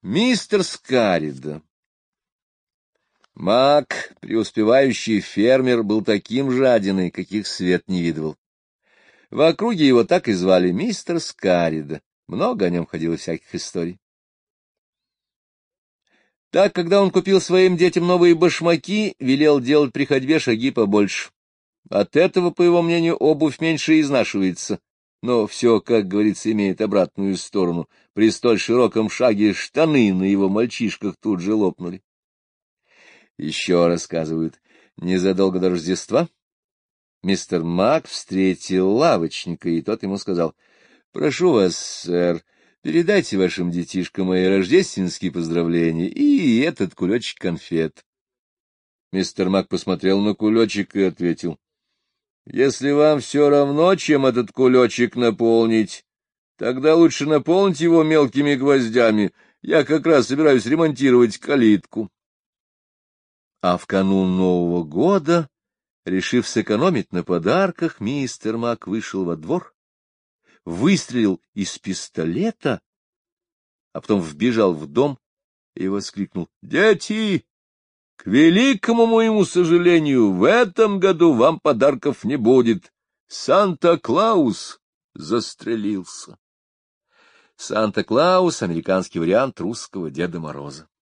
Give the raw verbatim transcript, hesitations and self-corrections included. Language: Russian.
Мистер Скарида. Мак, преуспевающий фермер, был таким жадиной, каких свет не видывал. В округе его так и звали мистер Скарида. Много о нем ходило всяких историй. Так, когда он купил своим детям новые башмаки, велел делать при ходьбе шаги побольше. От этого, по его мнению, обувь меньше изнашивается. Но все, как говорится, имеет обратную сторону. При столь широком шаге штаны на его мальчишках тут же лопнули. Еще рассказывают, незадолго до Рождества мистер Мак встретил лавочника, и тот ему сказал: «Прошу вас, сэр, передайте вашим детишкам мои рождественские поздравления и этот кулечек конфет». Мистер Мак посмотрел на кулечек и ответил: «Если вам все равно, чем этот кулечек наполнить, тогда лучше наполнить его мелкими гвоздями. Я как раз собираюсь ремонтировать калитку». А в канун Нового года, решив сэкономить на подарках, мистер Мак вышел во двор, выстрелил из пистолета, а потом вбежал в дом и воскликнул: «Дети! К великому моему сожалению, в этом году вам подарков не будет. Санта-Клаус застрелился». Санта-Клаус — американский вариант русского Деда Мороза.